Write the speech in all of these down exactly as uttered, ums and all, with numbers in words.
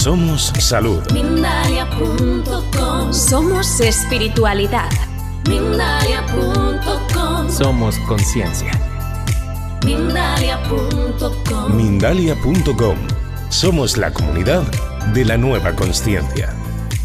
Somos salud. Mindalia punto com. Somos espiritualidad. Mindalia punto com. Somos conciencia. Mindalia punto com. Mindalia punto com. Somos la comunidad de la nueva consciencia.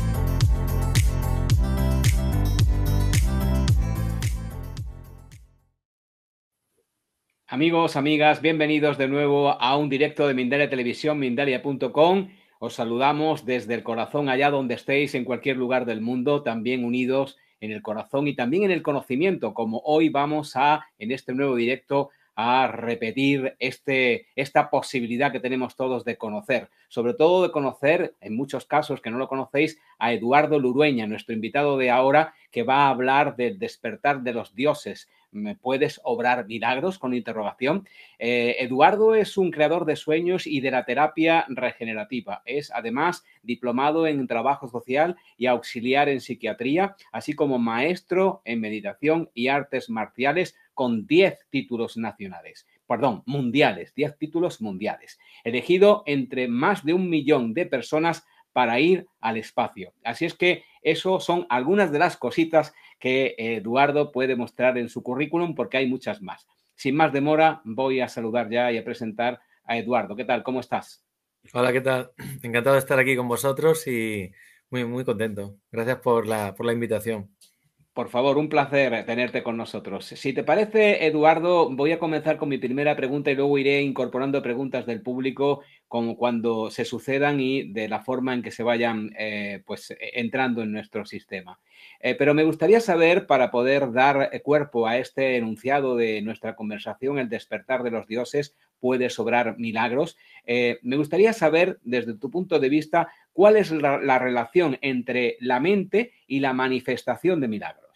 Amigos, amigas, bienvenidos de nuevo a un directo de Mindalia Televisión, Mindalia punto com. Os saludamos desde el corazón, allá donde estéis, en cualquier lugar del mundo, también unidos en el corazón y también en el conocimiento, como hoy vamos a, en este nuevo directo, a repetir este, esta posibilidad que tenemos todos de conocer, sobre todo de conocer, en muchos casos que no lo conocéis, a Eduardo Lurueña, nuestro invitado de ahora, que va a hablar del despertar de los dioses. ¿Me puedes obrar milagros? Con interrogación. Eh, Eduardo es un creador de sueños y de la terapia regenerativa. Es además diplomado en trabajo social y auxiliar en psiquiatría, así como maestro en meditación y artes marciales con diez títulos nacionales. Perdón, mundiales, diez títulos mundiales. Elegido entre más de un millón de personas para ir al espacio. Así es que eso son algunas de las cositas que Eduardo puede mostrar en su currículum, porque hay muchas más. Sin más demora, voy a saludar ya y a presentar a Eduardo. ¿Qué tal? ¿Cómo estás? Hola, ¿qué tal? Encantado de estar aquí con vosotros y muy, muy contento. Gracias por la, por la invitación. Por favor, un placer tenerte con nosotros. Si te parece, Eduardo, voy a comenzar con mi primera pregunta y luego iré incorporando preguntas del público como cuando se sucedan y de la forma en que se vayan eh, pues, entrando en nuestro sistema. Eh, pero me gustaría saber, para poder dar cuerpo a este enunciado de nuestra conversación, el despertar de los dioses puede sobrar milagros, eh, me gustaría saber, desde tu punto de vista, cuál es la, la relación entre la mente y la manifestación de milagros.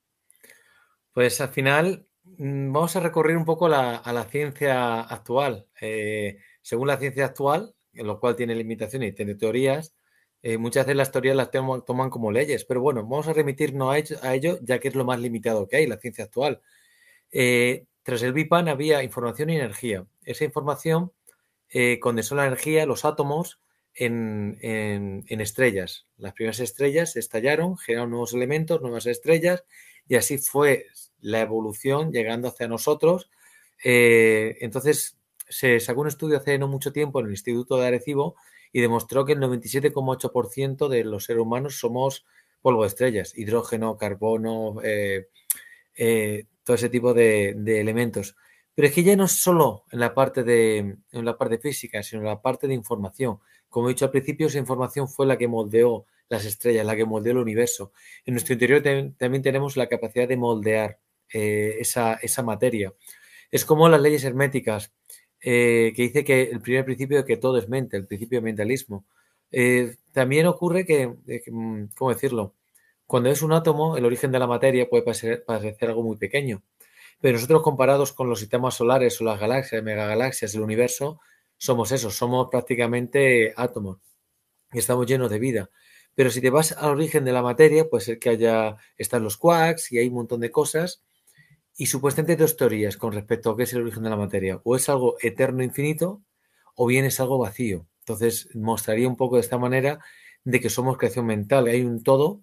Pues al final vamos a recurrir un poco la, a la ciencia actual. Eh, según la ciencia actual, en lo cual tiene limitaciones y tiene teorías, eh, muchas de las teorías las toman, toman como leyes. Pero bueno, vamos a remitirnos a ello, a ello, ya que es lo más limitado que hay, la ciencia actual. Eh, tras el Big Bang había información y energía. Esa información eh, condensó la energía, los átomos, en, en, en estrellas. Las primeras estrellas se estallaron, generaron nuevos elementos, nuevas estrellas, y así fue la evolución llegando hacia nosotros. Eh, entonces, se sacó un estudio hace no mucho tiempo en el Instituto de Arecibo y demostró que el noventa y siete coma ocho por ciento de los seres humanos somos polvo de estrellas, hidrógeno, carbono, eh, eh, todo ese tipo de, de elementos. Pero es que ya no es solo en la parte de en la parte física, sino en la parte de información. Como he dicho al principio, esa información fue la que moldeó las estrellas, la que moldeó el universo. En nuestro interior te, también tenemos la capacidad de moldear eh, esa, esa materia. Es como las leyes herméticas, eh, que dice que el primer principio de que todo es mente, el principio de mentalismo. Eh, también ocurre que, eh, ¿cómo decirlo? Cuando es un átomo, el origen de la materia puede parecer, parecer algo muy pequeño. Pero nosotros, comparados con los sistemas solares o las galaxias, megagalaxias del universo, somos eso, somos prácticamente átomos y estamos llenos de vida. Pero si te vas al origen de la materia, puede ser que haya, están los quarks y hay un montón de cosas. Y supuestamente hay dos teorías con respecto a qué es el origen de la materia. O es algo eterno, infinito, o bien es algo vacío. Entonces, mostraría un poco de esta manera de que somos creación mental. Hay un todo.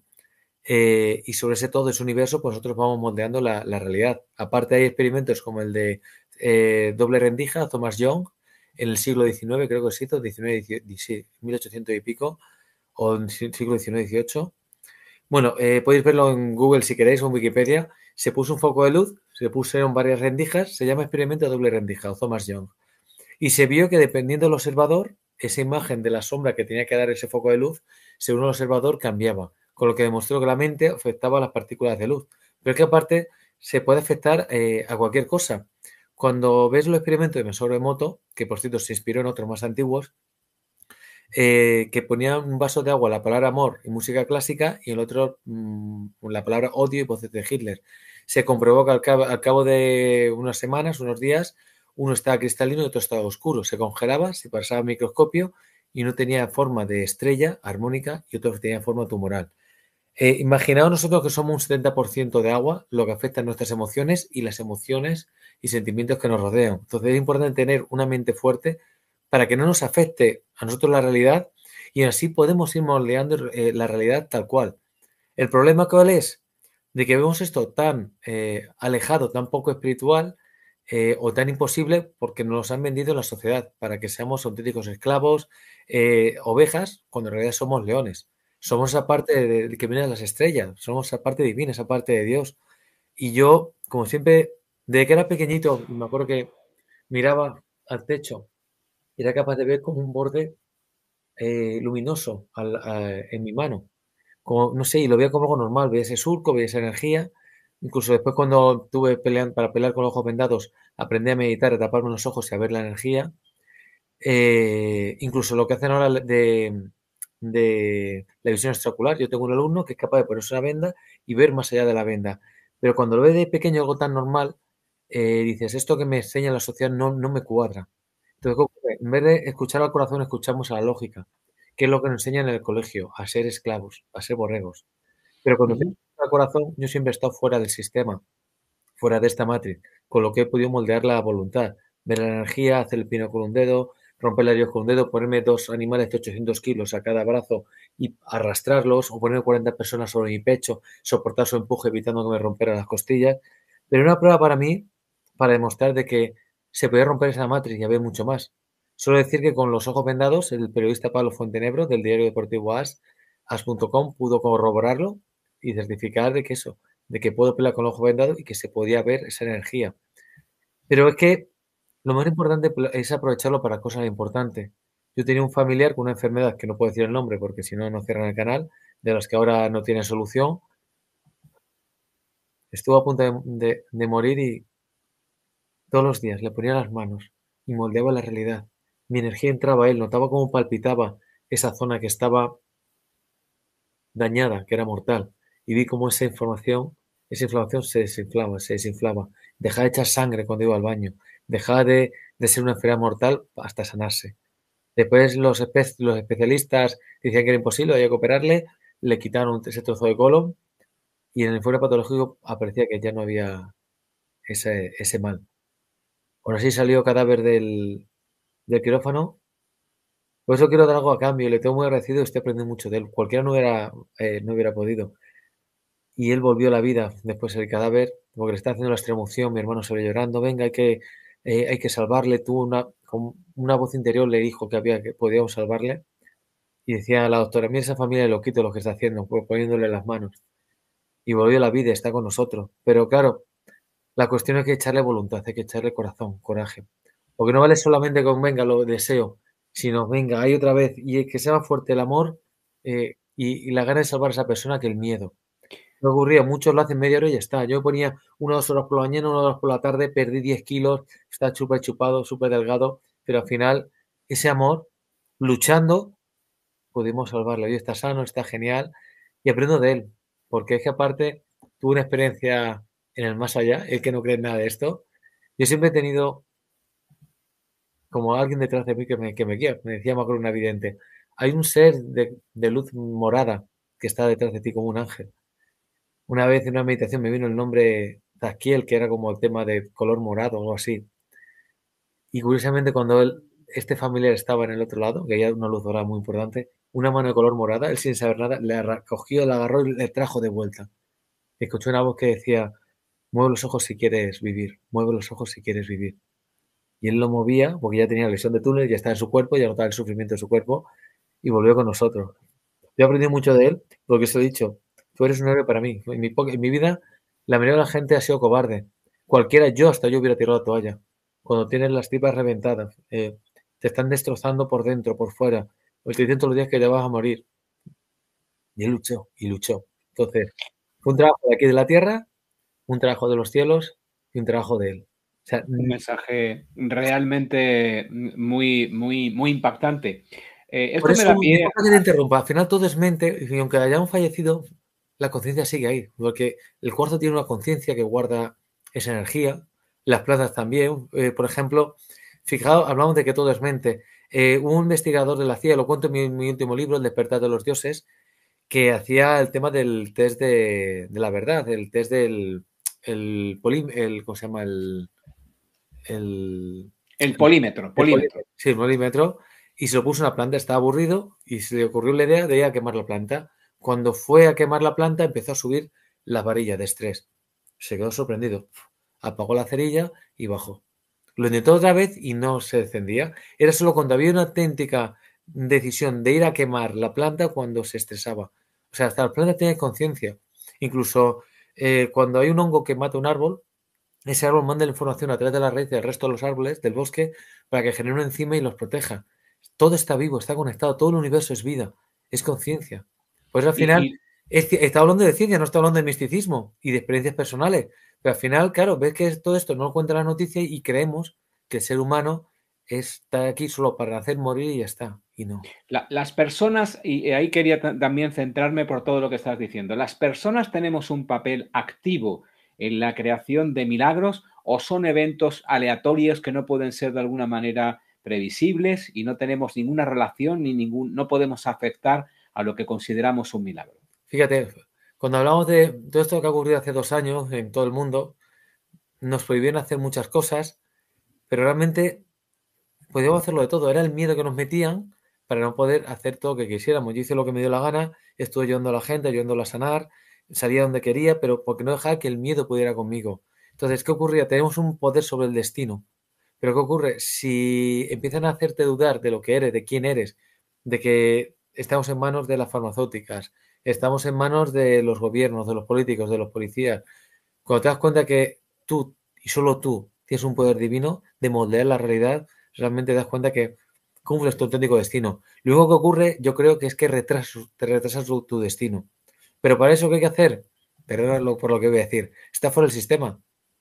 Eh, y sobre ese todo, ese universo, pues nosotros vamos moldeando la, la realidad. Aparte hay experimentos como el de eh, doble rendija, Thomas Young, en el siglo diecinueve, creo que se hizo, diecinueve, mil ochocientos y pico, o en el siglo diecinueve, dieciocho. Bueno, eh, podéis verlo en Google si queréis o en Wikipedia. Se puso un foco de luz, se pusieron varias rendijas, se llama experimento de doble rendija, o Thomas Young. Y se vio que dependiendo del observador, esa imagen de la sombra que tenía que dar ese foco de luz, según el observador cambiaba, con lo que demostró que la mente afectaba a las partículas de luz. Pero es que aparte se puede afectar eh, a cualquier cosa. Cuando ves los experimentos de Masaru Emoto, que por cierto se inspiró en otros más antiguos, eh, que ponía un vaso de agua la palabra amor y música clásica y el otro mmm, la palabra odio y voces de Hitler. Se comprobó que al cabo, al cabo de unas semanas, unos días, uno estaba cristalino y otro estaba oscuro. Se congelaba, se pasaba al microscopio y uno tenía forma de estrella armónica y otro tenía forma tumoral. Eh, imaginaos nosotros que somos un setenta por ciento de agua, lo que afecta a nuestras emociones y las emociones y sentimientos que nos rodean. Entonces es importante tener una mente fuerte para que no nos afecte a nosotros la realidad y así podemos ir moldeando eh, la realidad tal cual. ¿El problema cuál es? De que vemos esto tan eh, alejado, tan poco espiritual eh, o tan imposible porque nos los han vendido en la sociedad para que seamos auténticos esclavos, eh, ovejas, cuando en realidad somos leones. Somos esa parte de, de que viene de las estrellas, somos esa parte divina, esa parte de Dios. Y yo, como siempre, desde que era pequeñito, me acuerdo que miraba al techo y era capaz de ver como un borde eh, luminoso al, a, en mi mano. Como, no sé, y lo veía como algo normal, veía ese surco, veía esa energía. Incluso después cuando tuve peleando, para pelear con los ojos vendados, aprendí a meditar, a taparme los ojos y a ver la energía. Eh, incluso lo que hacen ahora de, de la visión extraocular. Yo tengo un alumno que es capaz de ponerse una venda y ver más allá de la venda. Pero cuando lo ve de pequeño algo tan normal, eh, dices, esto que me enseña la sociedad no, no me cuadra. Entonces, en vez de escuchar al corazón, escuchamos a la lógica, que es lo que nos enseñan en el colegio, a ser esclavos, a ser borregos. Pero cuando Ujú. pienso al corazón, yo siempre he estado fuera del sistema, fuera de esta matriz, con lo que he podido moldear la voluntad, ver la energía, hacer el pino con un dedo, romper la Dios con un dedo, ponerme dos animales de ochocientos kilos a cada brazo y arrastrarlos, o poner cuarenta personas sobre mi pecho, soportar su empuje evitando que me romperan las costillas. Pero una prueba para mí, para demostrar de que se puede romper esa matriz y haber mucho más. Solo decir que con los ojos vendados, el periodista Pablo Fuentenebro del diario deportivo as, as punto com pudo corroborarlo y certificar de que eso, de que puedo pelear con el ojo vendado y que se podía ver esa energía. Pero es que lo más importante es aprovecharlo para cosas importantes. Yo tenía un familiar con una enfermedad que no puedo decir el nombre porque si no, no cierran el canal, de las que ahora no tienen solución. Estuvo a punto de, de, de morir y todos los días le ponía las manos y moldeaba la realidad. Mi energía entraba a él, notaba cómo palpitaba esa zona que estaba dañada, que era mortal, y vi cómo esa información, esa inflamación se desinflaba, se desinflaba, dejaba de echar sangre cuando iba al baño, dejaba de, de ser una enfermedad mortal hasta sanarse. Después los, espe los especialistas decían que era imposible, había que operarle, le quitaron ese trozo de colon y en el informe patológico aparecía que ya no había ese, ese mal. Aún así salió cadáver del, del quirófano. Por eso quiero dar algo a cambio, le tengo muy agradecido y estoy aprendiendo mucho de él. Cualquiera no hubiera, eh, no hubiera podido. Y él volvió a la vida después del cadáver, porque le está haciendo la extremoción, mi hermano se ve llorando, venga, hay que, eh, hay que salvarle. Tuvo una, una voz interior le dijo que había que podíamos salvarle. Y decía la doctora, mira esa familia de loquitos lo que está haciendo, pues poniéndole las manos. Y volvió a la vida, está con nosotros. Pero claro, la cuestión es que echarle voluntad, hay que echarle corazón, coraje. Porque no vale solamente con venga, lo deseo, sino venga, hay otra vez, y que sea más fuerte el amor eh, y, y la gana de salvar a esa persona que el miedo. Me ocurría, muchos lo hacen media hora y ya está. Yo ponía una o dos horas por la mañana, una o dos por la tarde, perdí diez kilos, está súper chupado, súper delgado, pero al final ese amor, luchando, pudimos salvarle. Hoy está sano, está genial y aprendo de él, porque es que aparte tuve una experiencia en el más allá, el que no cree en nada de esto. Yo siempre he tenido como alguien detrás de mí que me, que me guía. Me decía Macron, una vidente, hay un ser de, de luz morada que está detrás de ti como un ángel. Una vez en una meditación me vino el nombre Zadkiel, que era como el tema de color morado o algo así. Y curiosamente cuando él, este familiar estaba en el otro lado, que había una luz dorada muy importante, una mano de color morada, él sin saber nada, le cogió, la agarró y le trajo de vuelta. Escuché una voz que decía, mueve los ojos si quieres vivir, mueve los ojos si quieres vivir. Y él lo movía, porque ya tenía la visión de túnel, ya estaba en su cuerpo, ya notaba el sufrimiento de su cuerpo, y volvió con nosotros. Yo aprendí mucho de él, porque os he dicho, tú eres un héroe para mí. En mi, en mi vida, la mayoría de la gente ha sido cobarde. Cualquiera, yo hasta yo hubiera tirado la toalla. Cuando tienes las tripas reventadas, eh, te están destrozando por dentro, por fuera, o te dicen todos los días que te vas a morir. Y él luchó, y luchó. Entonces, fue un trabajo de aquí de la tierra, un trabajo de los cielos y un trabajo de él. O sea, un mensaje realmente muy, muy, muy impactante. Eh, esto por eso, me da pie que te interrumpa. Al final todo es mente, y aunque hayamos fallecido, la conciencia sigue ahí, porque el cuarzo tiene una conciencia que guarda esa energía, las plantas también. Eh, por ejemplo, fijaos, hablamos de que todo es mente. Eh, un investigador de la C I A, lo cuento en mi, mi último libro, El despertar de los dioses, que hacía el tema del test de, de la verdad, el test del el, polim, el ¿cómo se llama? El, el, el polímetro, el polímetro. Sí, el polímetro. y se lo puso en una planta. Estaba aburrido y se le ocurrió la idea de ir a quemar la planta. Cuando fue a quemar la planta empezó a subir la varilla de estrés. Se quedó sorprendido. Apagó la cerilla y bajó. Lo intentó otra vez y no se encendía. Era solo cuando había una auténtica decisión de ir a quemar la planta cuando se estresaba. O sea, hasta la planta tiene conciencia. Incluso eh, cuando hay un hongo que mata un árbol, ese árbol manda la información a través de la raíz del resto de los árboles del bosque para que genere una enzima y los proteja. Todo está vivo, está conectado, todo el universo es vida, es conciencia. Pues al final, Y, y, es, está hablando de ciencia, no está hablando de misticismo y de experiencias personales. Pero al final, claro, ves que todo esto no lo cuenta la noticia y creemos que el ser humano está aquí solo para nacer, morir y ya está. Y no. La, las personas, y ahí quería también centrarme por todo lo que estás diciendo, ¿las personas tenemos un papel activo en la creación de milagros o son eventos aleatorios que no pueden ser de alguna manera previsibles y no tenemos ninguna relación ni ningún, no podemos afectar a lo que consideramos un milagro? Fíjate, cuando hablamos de todo esto que ha ocurrido hace dos años en todo el mundo, nos prohibieron hacer muchas cosas, pero realmente podíamos hacerlo de todo. Era el miedo que nos metían para no poder hacer todo lo que quisiéramos. Yo hice lo que me dio la gana, estuve ayudando a la gente, ayudándola a sanar, salía donde quería, pero porque no dejaba que el miedo pudiera conmigo. Entonces, ¿qué ocurría? Tenemos un poder sobre el destino. Pero ¿qué ocurre? Si empiezan a hacerte dudar de lo que eres, de quién eres, de que estamos en manos de las farmacéuticas, estamos en manos de los gobiernos, de los políticos, de los policías, cuando te das cuenta que tú y solo tú tienes un poder divino de moldear la realidad, realmente te das cuenta que cumples tu auténtico destino. Lo único que ocurre, yo creo que es que retrasas, te retrasas tu, tu destino. Pero para eso, ¿qué hay que hacer? Perdónalo por lo que voy a decir. Está fuera del sistema.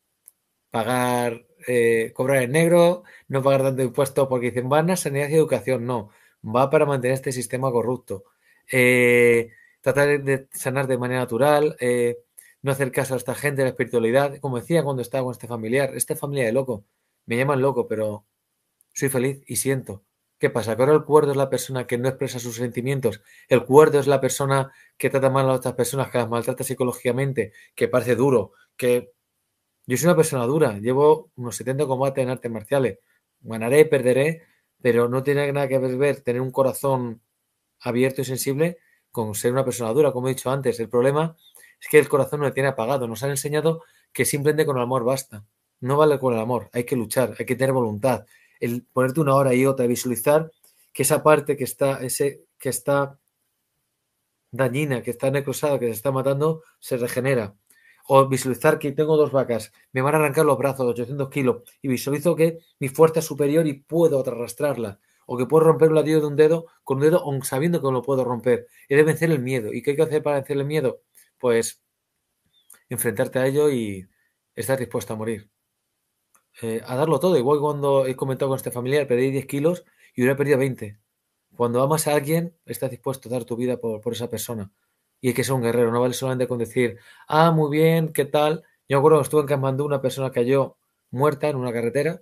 Pagar, eh, cobrar en negro, no pagar tanto impuesto porque dicen, van a sanidad y educación. No, va para mantener este sistema corrupto. Eh, tratar de sanar de manera natural, eh, no hacer caso a esta gente, la espiritualidad. Como decía cuando estaba con este familiar, esta familia de loco. Me llaman loco, pero soy feliz y siento. ¿Qué pasa? Que ahora el cuerdo es la persona que no expresa sus sentimientos. El cuerdo es la persona que trata mal a otras personas, que las maltrata psicológicamente, que parece duro, que... Yo soy una persona dura. Llevo unos setenta combates en artes marciales. Ganaré, perderé, pero no tiene nada que ver tener un corazón abierto y sensible con ser una persona dura, como he dicho antes. El problema es que el corazón no le tiene apagado. Nos han enseñado que simplemente con el amor basta. No vale con el amor. Hay que luchar, hay que tener voluntad. El ponerte una hora y otra, visualizar que esa parte que está, ese, que está dañina, que está necrosada, que se está matando, se regenera. O visualizar que tengo dos vacas, me van a arrancar los brazos de ochocientos kilos y visualizo que mi fuerza es superior y puedo arrastrarla. O que puedo romper un ladrillo de un dedo con un dedo aun sabiendo que no lo puedo romper. He de vencer el miedo. ¿Y qué hay que hacer para vencer el miedo? Pues enfrentarte a ello y estar dispuesto a morir. Eh, a darlo todo. Igual cuando he comentado con este familiar, perdí diez kilos y hubiera perdido veinte. Cuando amas a alguien, estás dispuesto a dar tu vida por, por esa persona. Y hay que ser un guerrero, no vale solamente con decir, ah, muy bien, ¿qué tal? Yo me acuerdo que estuve en Katmandú, una persona cayó muerta en una carretera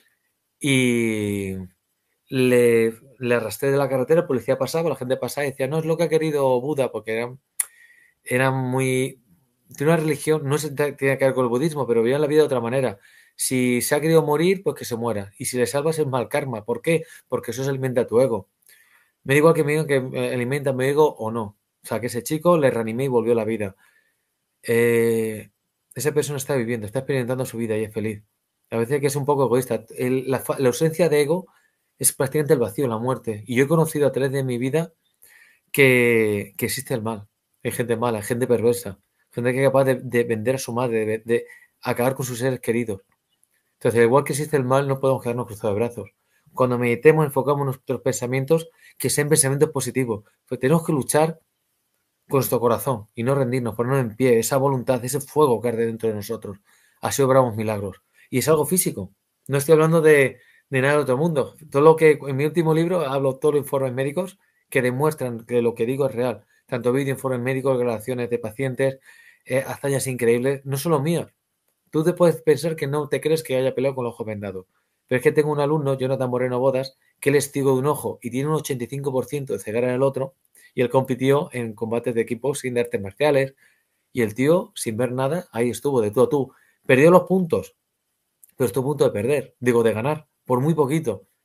y le, le arrastré de la carretera, el policía pasaba, la gente pasaba y decía, no, es lo que ha querido Buda, porque era, era muy... Tiene una religión, no se tiene que ver con el budismo, pero veían la vida de otra manera. Si se ha querido morir, pues que se muera. Y si le salvas es mal karma. ¿Por qué? Porque eso se alimenta a tu ego. Me da igual que me digan que alimenta mi ego o no. O sea, que ese chico le reanimé y volvió a la vida. Eh, esa persona está viviendo, está experimentando su vida y es feliz. A veces que es un poco egoísta. El, la, la ausencia de ego es prácticamente el vacío, la muerte. Y yo he conocido a través de mi vida que, que existe el mal. Hay gente mala, hay gente perversa. Gente que es capaz de, de vender a su madre, de, de acabar con sus seres queridos. Entonces, al igual que existe el mal, no podemos quedarnos cruzados de brazos. Cuando meditemos, enfocamos nuestros pensamientos que sean pensamientos positivos. Pues tenemos que luchar con nuestro corazón y no rendirnos, ponernos en pie, esa voluntad, ese fuego que arde dentro de nosotros. Así obramos milagros. Y es algo físico. No estoy hablando de, de nada de otro mundo. Todo lo que en mi último libro hablo todos los informes médicos que demuestran que lo que digo es real. Tanto vídeo, informes médicos, grabaciones de pacientes, eh, hazañas increíbles, no solo mías. Tú te puedes pensar que no te crees que haya peleado con el ojo vendado. Pero es que tengo un alumno, Jonathan Moreno Bodas, que él es ciego de un ojo y tiene un ochenta y cinco por ciento de ceguera en el otro, y él compitió en combates de equipo sin de artes marciales, y el tío, sin ver nada, ahí estuvo, de tú a tú. Perdió los puntos, pero estuvo a punto de perder, digo, de ganar, por muy poquito.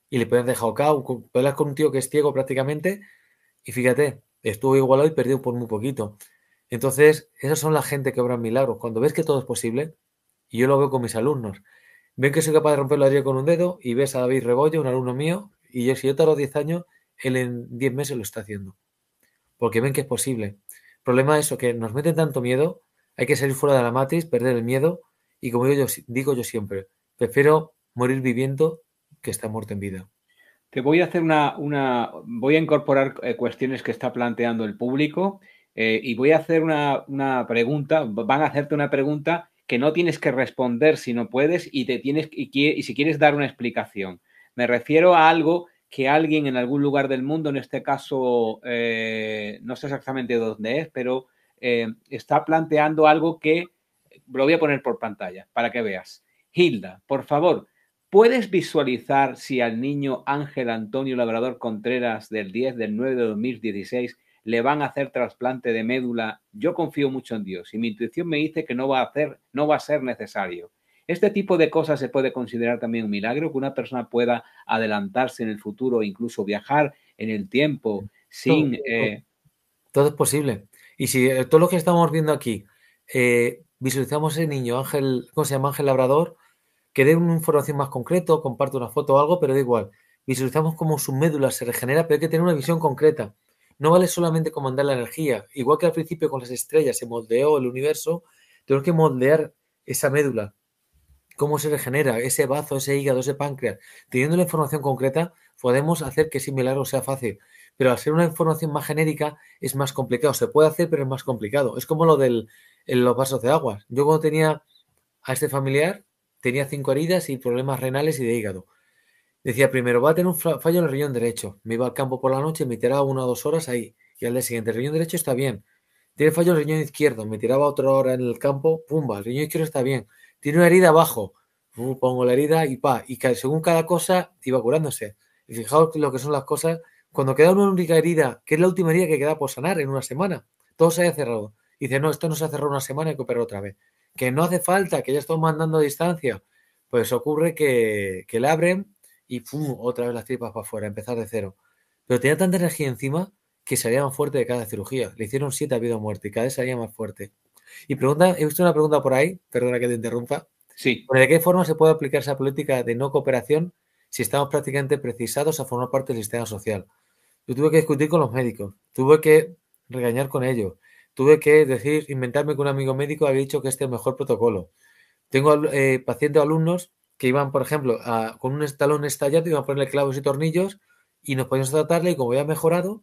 y le podían dejar cao. Peleas con un tío que es ciego prácticamente y fíjate, estuvo igualado y perdió por muy poquito. Entonces, esas son la gente que obran milagros. Cuando ves que todo es posible, y yo lo veo con mis alumnos, ven que soy capaz de romper la ladrillo con un dedo y ves a David Rebollo, un alumno mío, y yo, si yo tardo diez años, él en diez meses lo está haciendo. Porque ven que es posible. El problema es eso, que nos meten tanto miedo, hay que salir fuera de la matriz, perder el miedo, y como digo yo, digo yo siempre, prefiero morir viviendo que estar muerto en vida. Te voy a hacer una, una voy a incorporar eh, cuestiones que está planteando el público eh, y voy a hacer una, una pregunta, van a hacerte una pregunta que no tienes que responder si no puedes y, te tienes, y, y si quieres dar una explicación. Me refiero a algo que alguien en algún lugar del mundo, en este caso, eh, no sé exactamente dónde es, pero eh, está planteando algo que lo voy a poner por pantalla para que veas. Hilda, por favor, ¿puedes visualizar si al niño Ángel Antonio Labrador Contreras del diez del nueve de dos mil dieciséis le van a hacer trasplante de médula? Yo confío mucho en Dios y mi intuición me dice que no va a hacer, no va a ser necesario. Este tipo de cosas se puede considerar también un milagro, que una persona pueda adelantarse en el futuro, incluso viajar en el tiempo sin... Todo, Eh... todo es posible. Y si eh, todo lo que estamos viendo aquí, eh, visualizamos ese niño, Ángel, ¿cómo se llama? Ángel Labrador, que dé una información más concreta, comparte una foto o algo, pero da igual. Visualizamos cómo su médula se regenera, pero hay que tener una visión concreta. No vale solamente comandar la energía. Igual que al principio con las estrellas se moldeó el universo, tenemos que moldear esa médula. Cómo se regenera ese bazo, ese hígado, ese páncreas. Teniendo la información concreta, podemos hacer que ese milagro sea fácil. Pero al ser una información más genérica, es más complicado. Se puede hacer, pero es más complicado. Es como lo de los vasos de agua. Yo cuando tenía a este familiar, tenía cinco heridas y problemas renales y de hígado. Decía primero, va a tener un fallo en el riñón derecho. Me iba al campo por la noche, me tiraba una o dos horas ahí. Y al día siguiente, el riñón derecho está bien. Tiene fallo en el riñón izquierdo. Me tiraba otra hora en el campo, pumba, el riñón izquierdo está bien. Tiene una herida abajo. Pongo la herida y pa. Y según cada cosa, iba curándose. Y fijaos lo que son las cosas. Cuando queda una única herida, que es la última herida que queda por sanar en una semana, todo se haya cerrado. Y dice, no, esto no se ha cerrado una semana, hay que operar otra vez. Que no hace falta, que ya estamos mandando a distancia. Pues ocurre que, que le abren y pum, otra vez las tripas para afuera, empezar de cero. Pero tenía tanta energía encima que salía más fuerte de cada cirugía. Le hicieron siete a vida o muerte y cada vez salía más fuerte. Y pregunta, he visto una pregunta por ahí, perdona que te interrumpa. Sí. ¿De qué forma se puede aplicar esa política de no cooperación si estamos prácticamente precisados a formar parte del sistema social? Yo tuve que discutir con los médicos, tuve que regañar con ellos, tuve que decir, inventarme que un amigo médico había dicho que este es el mejor protocolo. Tengo eh, pacientes o alumnos que iban, por ejemplo, a, con un talón estallado, iban a ponerle clavos y tornillos y nos podíamos tratarle y como ya ha mejorado,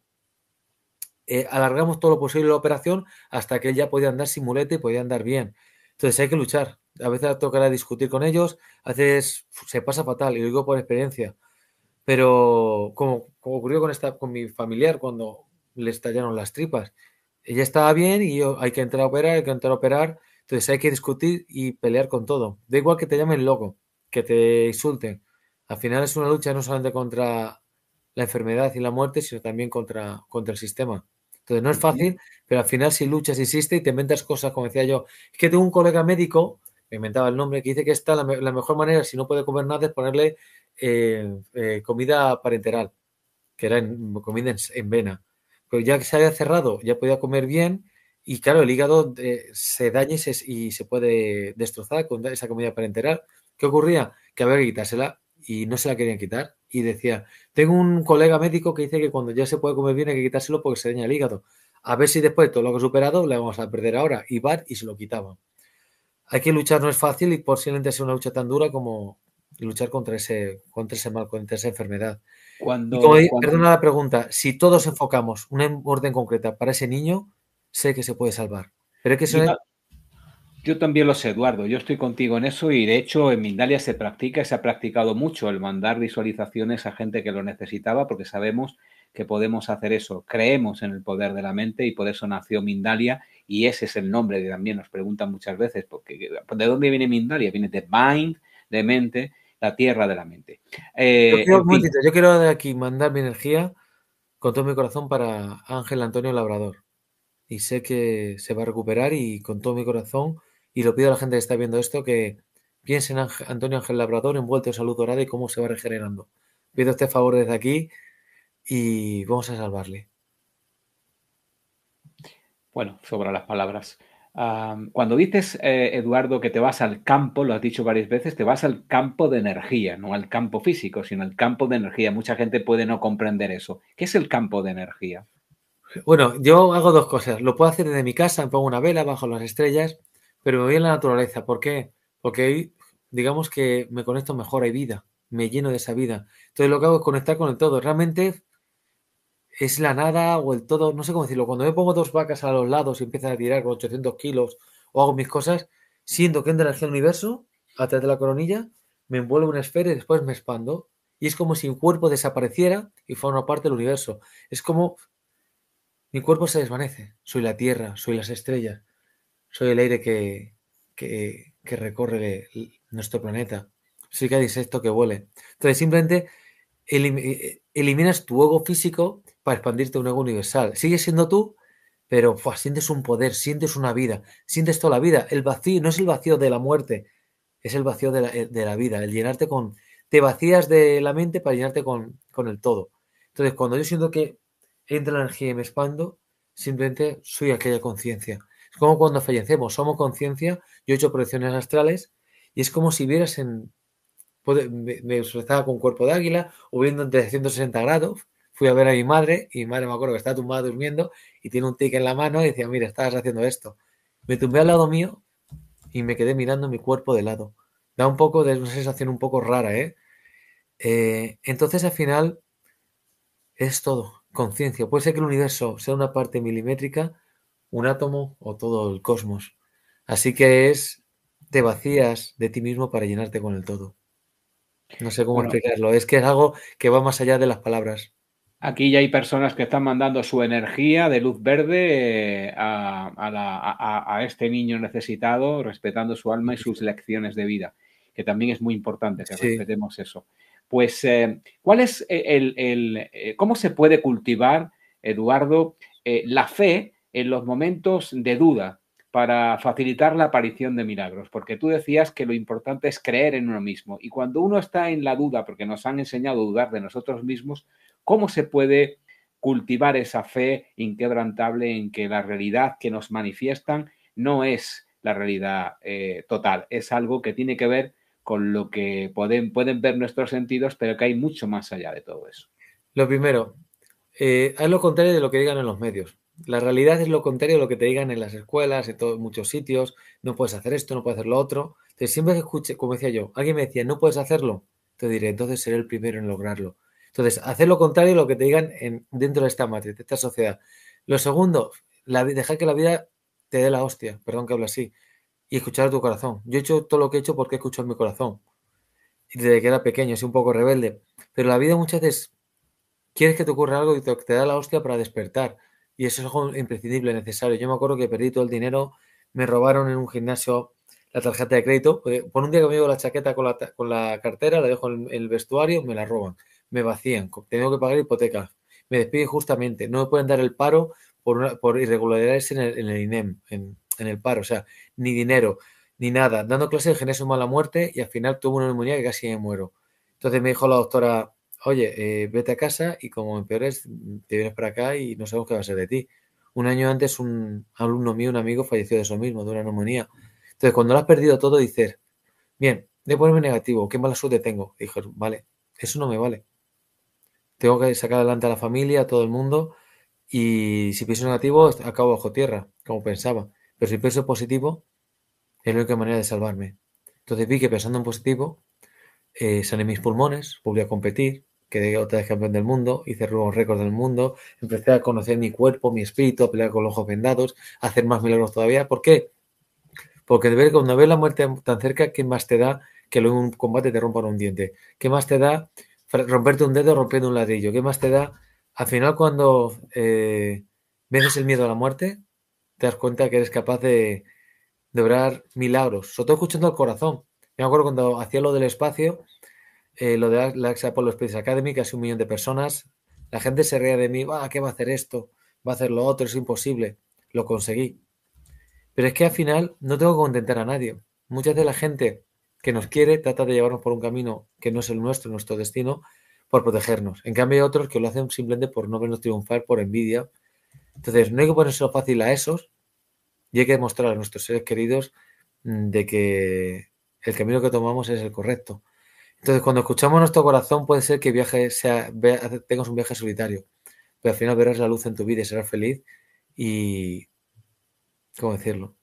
eh, alargamos todo lo posible la operación hasta que él ya podía andar sin muleta y podía andar bien. Entonces hay que luchar. A veces tocará discutir con ellos, a veces se pasa fatal, y lo digo por experiencia. Pero como, como ocurrió con, esta, con mi familiar cuando le estallaron las tripas, ella estaba bien y yo, hay que entrar a operar, hay que entrar a operar. Entonces hay que discutir y pelear con todo. Da igual que te llamen loco, que te insulten. Al final es una lucha no solamente contra la enfermedad y la muerte, sino también contra, contra el sistema. Entonces no es fácil, pero al final si luchas, insistes y te inventas cosas, como decía yo. Es que tengo un colega médico, me inventaba el nombre, que dice que esta la, la mejor manera, si no puede comer nada, es ponerle eh, eh, comida parenteral, que era en, comida en, en vena. Pero ya que se había cerrado, ya podía comer bien y claro, el hígado eh, se daña y se, y se puede destrozar con esa comida parenteral. ¿Qué ocurría? Que había que quitársela y no se la querían quitar. Y decía, tengo un colega médico que dice que cuando ya se puede comer bien hay que quitárselo porque se daña el hígado. A ver si después todo lo que he superado le vamos a perder ahora. Y van y se lo quitaban. Hay que luchar, no es fácil y posiblemente sea una lucha tan dura como luchar contra ese, contra ese mal, contra esa enfermedad. Cuando, y como, cuando... Perdona la pregunta, si todos enfocamos una orden concreta para ese niño, sé que se puede salvar. Pero es que eso yo, es... yo también lo sé, Eduardo, yo estoy contigo en eso y de hecho en Mindalia se practica y se ha practicado mucho el mandar visualizaciones a gente que lo necesitaba porque sabemos que podemos hacer eso. Creemos en el poder de la mente y por eso nació Mindalia y ese es el nombre que también nos preguntan muchas veces, porque ¿de dónde viene Mindalia? Viene de mind, de mente, la tierra de la mente. Eh, yo, quiero, momentito, yo quiero de aquí mandar mi energía con todo mi corazón para Ángel Antonio Labrador. Y sé que se va a recuperar y con todo mi corazón, y lo pido a la gente que está viendo esto, que piensen en Antonio Ángel Labrador envuelto en salud dorada y cómo se va regenerando. pido este favor desde aquí y vamos a salvarle. Bueno, sobran las palabras. Um, cuando dices, eh, Eduardo, que te vas al campo, lo has dicho varias veces, te vas al campo de energía, no al campo físico, sino al campo de energía. Mucha gente puede no comprender eso. ¿Qué es el campo de energía? Bueno, yo hago dos cosas. Lo puedo hacer desde mi casa, me pongo una vela bajo las estrellas, pero me voy a la naturaleza. ¿Por qué? Porque ahí, digamos que me conecto mejor, hay vida, me lleno de esa vida. Entonces lo que hago es conectar con el todo. Realmente es la nada o el todo, no sé cómo decirlo. Cuando me pongo dos vacas a los lados y empiezan a tirar con ochocientos kilos o hago mis cosas, siento que entra energía del universo a través de la coronilla, me envuelve una esfera y después me expando. Y es como si un cuerpo desapareciera y fuera parte del universo. Es como mi cuerpo se desvanece. Soy la tierra, soy las estrellas, soy el aire que, que, que recorre nuestro planeta. Soy cada insecto que vuele. Entonces simplemente elim eliminas tu ego físico para expandirte a un ego universal. Sigues siendo tú, pero ¡fua!, sientes un poder, sientes una vida, sientes toda la vida. El vacío no es el vacío de la muerte, es el vacío de la, de la vida, el llenarte con... Te vacías de la mente para llenarte con, con el todo. Entonces, cuando yo siento que entra la energía y me expando, simplemente soy aquella conciencia. Es como cuando fallecemos, somos conciencia, yo he hecho proyecciones astrales y es como si vieras en... Me, me visualizaba con cuerpo de águila o viendo en trescientos sesenta grados. Fui a ver a mi madre y mi madre me acuerdo que estaba tumbada durmiendo y tiene un tic en la mano y decía, mira, estabas haciendo esto. Me tumbé al lado mío y me quedé mirando mi cuerpo de lado. Da un poco de una sensación un poco rara, ¿eh? eh entonces al final es todo, conciencia. Puede ser que el universo sea una parte milimétrica, un átomo o todo el cosmos. Así que es, te vacías de ti mismo para llenarte con el todo. No sé cómo bueno, explicarlo. Es que es algo que va más allá de las palabras. Aquí ya hay personas que están mandando su energía de luz verde a, a, la, a, a este niño necesitado, respetando su alma y sus lecciones de vida, que también es muy importante que sí. respetemos eso. Pues, eh, ¿cuál es el, el, el, cómo se puede cultivar, Eduardo, eh, la fe en los momentos de duda para facilitar la aparición de milagros? Porque tú decías que lo importante es creer en uno mismo. Y cuando uno está en la duda, porque nos han enseñado a dudar de nosotros mismos, ¿cómo se puede cultivar esa fe inquebrantable en que la realidad que nos manifiestan no es la realidad eh, total? Es algo que tiene que ver con lo que pueden, pueden ver nuestros sentidos, pero que hay mucho más allá de todo eso. Lo primero, eh, es lo contrario de lo que digan en los medios. La realidad es lo contrario de lo que te digan en las escuelas, en todos, muchos sitios. No puedes hacer esto, no puedes hacer lo otro. Entonces, siempre que escuche, como decía yo, alguien me decía, no puedes hacerlo, te diré, entonces seré el primero en lograrlo. Entonces, hacer lo contrario de lo que te digan en, dentro de esta matriz, de esta sociedad. Lo segundo, la, dejar que la vida te dé la hostia, perdón que hablo así, y escuchar a tu corazón. Yo he hecho todo lo que he hecho porque he escuchado mi corazón. Y desde que era pequeño, soy un poco rebelde. Pero la vida muchas veces quieres que te ocurra algo y te, te da la hostia para despertar. Y eso es algo imprescindible, necesario. Yo me acuerdo que perdí todo el dinero, me robaron en un gimnasio la tarjeta de crédito. Por un día que me llevo la chaqueta con la, con la cartera, la dejo en el vestuario, me la roban. Me vacían, tengo que pagar hipotecas, me despiden justamente, no me pueden dar el paro por, una, por irregularidades en el, en el I N E M, en, en el paro, o sea, ni dinero, ni nada, dando clases de genesio mala muerte y al final tuve una neumonía que casi me muero. Entonces me dijo la doctora, oye, eh, vete a casa y como empeores, te vienes para acá y no sabemos qué va a ser de ti. Un año antes un alumno mío, un amigo, falleció de eso mismo, de una neumonía. Entonces cuando lo has perdido todo dices, bien, de ponerme negativo, qué mala suerte tengo. Y dije, vale, eso no me vale. Tengo que sacar adelante a la familia, a todo el mundo, y si pienso negativo, acabo bajo tierra, como pensaba. Pero si pienso positivo, es la única manera de salvarme. Entonces vi que pensando en positivo, eh, sané mis pulmones, volví a competir, quedé otra vez campeón del mundo, hice nuevos récords del mundo, empecé a conocer mi cuerpo, mi espíritu, a pelear con los ojos vendados, a hacer más milagros todavía. ¿Por qué? Porque de ver, cuando ves la muerte tan cerca, ¿qué más te da que luego en un combate te rompan un diente? ¿Qué más te da romperte un dedo rompiendo un ladrillo? ¿Qué más te da? Al final, cuando eh, vences el miedo a la muerte, te das cuenta que eres capaz de, de obrar milagros, sobre todo escuchando el corazón. Me acuerdo cuando hacía lo del espacio, eh, lo de la Apollo Space Academy, casi un millón de personas, la gente se reía de mí, ah, ¿qué va a hacer esto? Va a hacer lo otro, es imposible. Lo conseguí. Pero es que al final no tengo que contentar a nadie. Muchas de la gente que nos quiere trata de llevarnos por un camino que no es el nuestro, nuestro destino, por protegernos. En cambio hay otros que lo hacen simplemente por no vernos triunfar, por envidia. Entonces no hay que ponérselo fácil a esos y hay que demostrar a nuestros seres queridos de que el camino que tomamos es el correcto. Entonces cuando escuchamos nuestro corazón puede ser que viaje sea, tengas un viaje solitario, pero al final verás la luz en tu vida y serás feliz y, ¿cómo decirlo?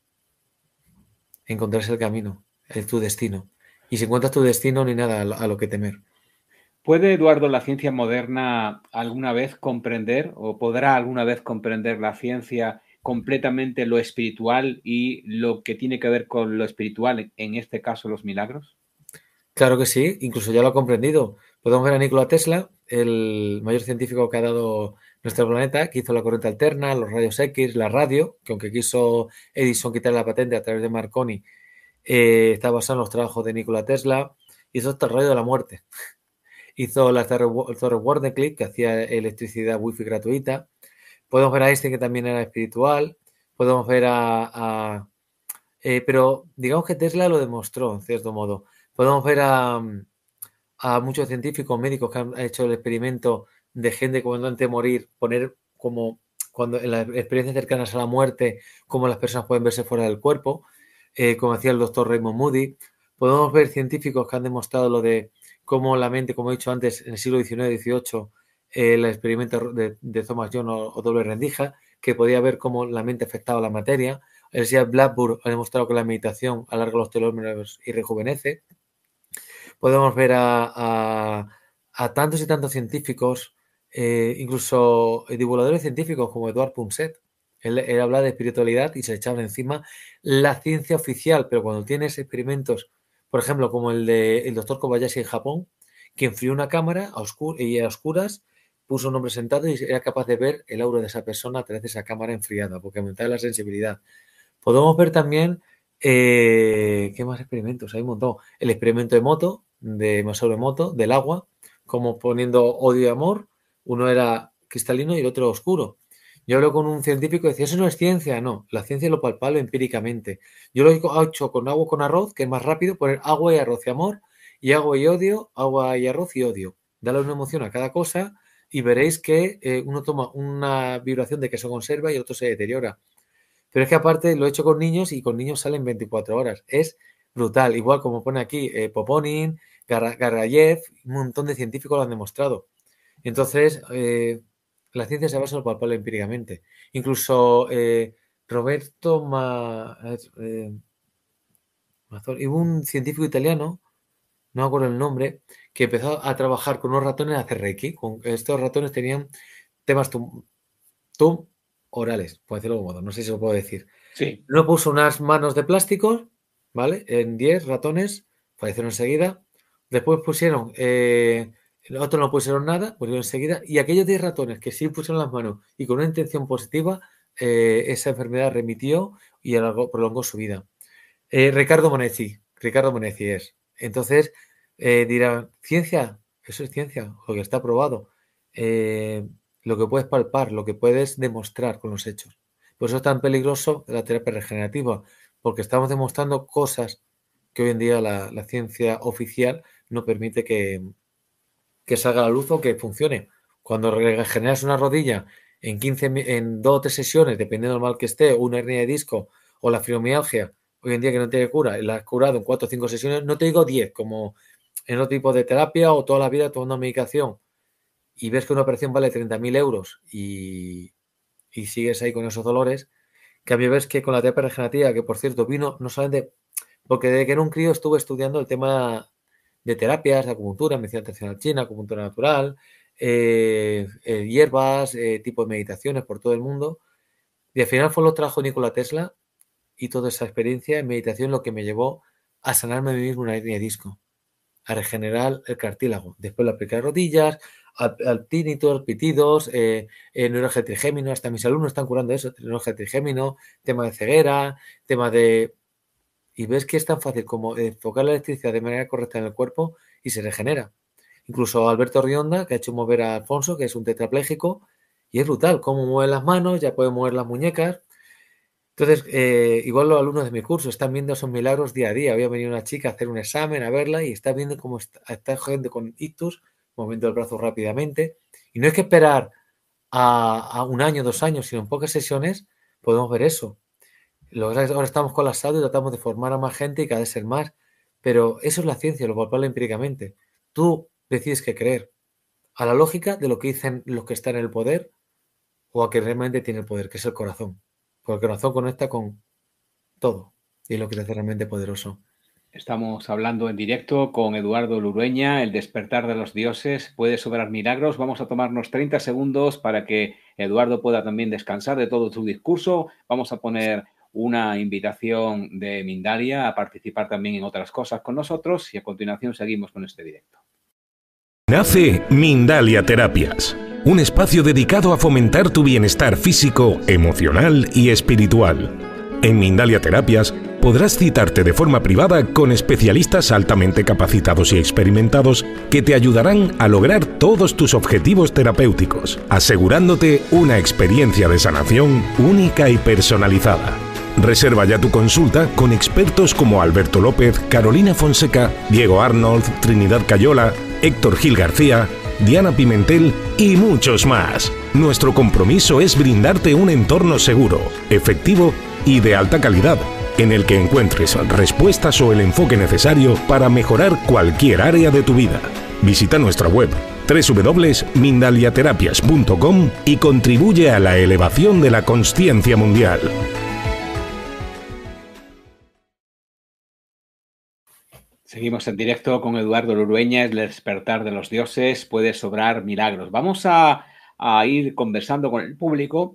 Encontrarás el camino, es tu destino. Y si encuentras tu destino, no hay nada a lo que temer. ¿Puede, Eduardo, la ciencia moderna alguna vez comprender o podrá alguna vez comprender la ciencia completamente lo espiritual y lo que tiene que ver con lo espiritual, en este caso los milagros? Claro que sí, incluso ya lo ha comprendido. Podemos ver a Nikola Tesla, el mayor científico que ha dado nuestro planeta, que hizo la corriente alterna, los rayos X, la radio, que aunque quiso Edison quitar la patente a través de Marconi, eh, está basado en los trabajos de Nikola Tesla, hizo hasta el rayo de la muerte. Hizo la torre Wardenclyffe, que hacía electricidad wifi gratuita. Podemos ver a Einstein, que también era espiritual. Podemos ver a... a eh, pero digamos que Tesla lo demostró, en cierto modo. Podemos ver a, a muchos científicos médicos que han hecho el experimento de gente cuando antes de morir, poner como cuando en las experiencias cercanas a la muerte, cómo las personas pueden verse fuera del cuerpo, eh, como hacía el doctor Raymond Moody. Podemos ver científicos que han demostrado lo de cómo la mente, como he dicho antes, en el siglo diecinueve dieciocho, eh, el experimento de, de Thomas Young o, o doble rendija, que podía ver cómo la mente afectaba a la materia. El señor Blackburn ha demostrado que la meditación alarga los telómeros y rejuvenece. Podemos ver a, a, a tantos y tantos científicos, eh, incluso divulgadores científicos como Edward Punset. Él, él habla de espiritualidad y se echaba encima la ciencia oficial, pero cuando tienes experimentos, por ejemplo, como el de el doctor Kobayashi en Japón, que enfrió una cámara a oscur y a oscuras, puso un hombre sentado y era capaz de ver el aura de esa persona a través de esa cámara enfriada, porque aumentaba la sensibilidad. Podemos ver también, eh, ¿qué más experimentos? Hay un montón. El experimento de Moto, de Masaru Emoto, del agua, como poniendo odio y amor. Uno era cristalino y el otro oscuro. Yo hablo con un científico y decía, eso no es ciencia, no. La ciencia es lo palpable empíricamente. Yo lo he hecho con agua con arroz, que es más rápido, poner agua y arroz y amor, y agua y odio, agua y arroz y odio. Dale una emoción a cada cosa y veréis que eh, uno toma una vibración de que se conserva y el otro se deteriora. Pero es que aparte lo he hecho con niños y con niños salen veinticuatro horas. Es brutal. Igual como pone aquí eh, Poponin, Gar Gargayev, un montón de científicos lo han demostrado. Entonces, eh, la ciencia se basa en lo palpable empíricamente. Incluso eh, Roberto Ma, eh, Mazzoli, hubo un científico italiano, no me acuerdo el nombre, que empezó a trabajar con unos ratones a hacer reiki. Con, estos ratones tenían temas tum, tum orales, por decirlo de modo, no sé si lo puedo decir. Sí. Uno puso unas manos de plástico, ¿vale? En diez ratones, fallecieron enseguida. Después pusieron, eh, otros no pusieron nada, pusieron enseguida. Y aquellos diez ratones que sí pusieron las manos y con una intención positiva, eh, esa enfermedad remitió y alargó, prolongó su vida. Eh, Ricardo Monezzi, Ricardo Monezzi es. Entonces, eh, dirán, ¿ciencia? Eso es ciencia, lo que está probado. Eh, lo que puedes palpar, lo que puedes demostrar con los hechos. Por eso es tan peligroso la terapia regenerativa, porque estamos demostrando cosas que hoy en día la, la ciencia oficial no permite que, que salga a la luz o que funcione. Cuando regeneras una rodilla en, quince, en dos o tres sesiones, dependiendo del mal que esté, una hernia de disco o la fibromialgia, hoy en día que no tiene cura, la has curado en cuatro o cinco sesiones, no te digo diez, como en otro tipo de terapia o toda la vida tomando medicación, y ves que una operación vale treinta mil euros y, y sigues ahí con esos dolores, que a mí ves que con la terapia regenerativa, que por cierto vino no solamente, porque desde que era un crío estuve estudiando el tema de terapias, de acupuntura, medicina tradicional china, acupuntura natural, eh, eh, hierbas, eh, tipo de meditaciones por todo el mundo, y al final fue los trabajos de Nikola Tesla y toda esa experiencia en meditación lo que me llevó a sanarme a mí mismo una hernia de disco, a regenerar el cartílago. Después le apliqué rodillas, al, al tinnitus, pitidos, eh, eh, neuralgia trigémino, hasta mis alumnos están curando eso, neuralgia trigémino, tema de ceguera, tema de... Y ves que es tan fácil como enfocar la electricidad de manera correcta en el cuerpo y se regenera. Incluso Alberto Rionda, que ha hecho mover a Alfonso, que es un tetrapléjico, y es brutal, cómo mueve las manos, ya puede mover las muñecas. Entonces, eh, igual los alumnos de mi curso están viendo esos milagros día a día. Había venido una chica a hacer un examen, a verla, y está viendo cómo está, está gente con ictus movimiento del brazo rápidamente. Y no hay que esperar a, a un año, dos años, sino en pocas sesiones podemos ver eso. Lo que pasa es que ahora estamos colapsados y tratamos de formar a más gente y cada vez ser más. Pero eso es la ciencia, lo palpable empíricamente. Tú decides qué creer. A la lógica de lo que dicen los que están en el poder o a que realmente tiene el poder, que es el corazón. Porque el corazón conecta con todo y es lo que te hace realmente poderoso. Estamos hablando en directo con Eduardo Lurueña, el despertar de los dioses puede sobrar milagros. Vamos a tomarnos treinta segundos para que Eduardo pueda también descansar de todo su discurso. Vamos a poner una invitación de Mindalia a participar también en otras cosas con nosotros y a continuación seguimos con este directo. Nace Mindalia Terapias, un espacio dedicado a fomentar tu bienestar físico, emocional y espiritual. En Mindalia Terapias podrás citarte de forma privada con especialistas altamente capacitados y experimentados que te ayudarán a lograr todos tus objetivos terapéuticos, asegurándote una experiencia de sanación única y personalizada. Reserva ya tu consulta con expertos como Alberto López, Carolina Fonseca, Diego Arnold, Trinidad Cayola, Héctor Gil García, Diana Pimentel y muchos más. Nuestro compromiso es brindarte un entorno seguro, efectivo y de alta calidad, en el que encuentres respuestas o el enfoque necesario para mejorar cualquier área de tu vida. Visita nuestra web doble u doble u doble u punto mindaliaterapias punto com y contribuye a la elevación de la consciencia mundial. Seguimos en directo con Eduardo Lurueña, el despertar de los dioses puede sobrar milagros. Vamos a, a ir conversando con el público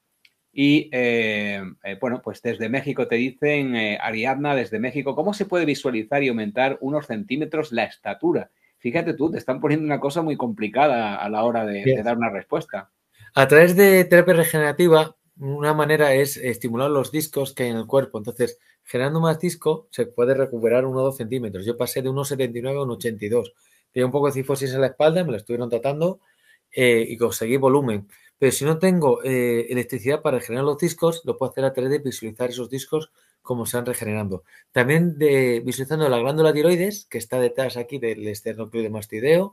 y, eh, eh, bueno, pues desde México te dicen, eh, Ariadna, desde México, ¿cómo se puede visualizar y aumentar unos centímetros la estatura? Fíjate tú, te están poniendo una cosa muy complicada a la hora de, de dar una respuesta. A través de terapia regenerativa, una manera es estimular los discos que hay en el cuerpo. Entonces, generando más disco, se puede recuperar uno o dos centímetros. Yo pasé de uno setenta y nueve a uno ochenta y dos. Tenía un poco de cifosis en la espalda, me lo estuvieron tratando eh, y conseguí volumen. Pero si no tengo eh, electricidad para regenerar los discos, lo puedo hacer a través de visualizar esos discos como se van regenerando. También de visualizando la glándula tiroides, que está detrás aquí del esternocleidomastideo,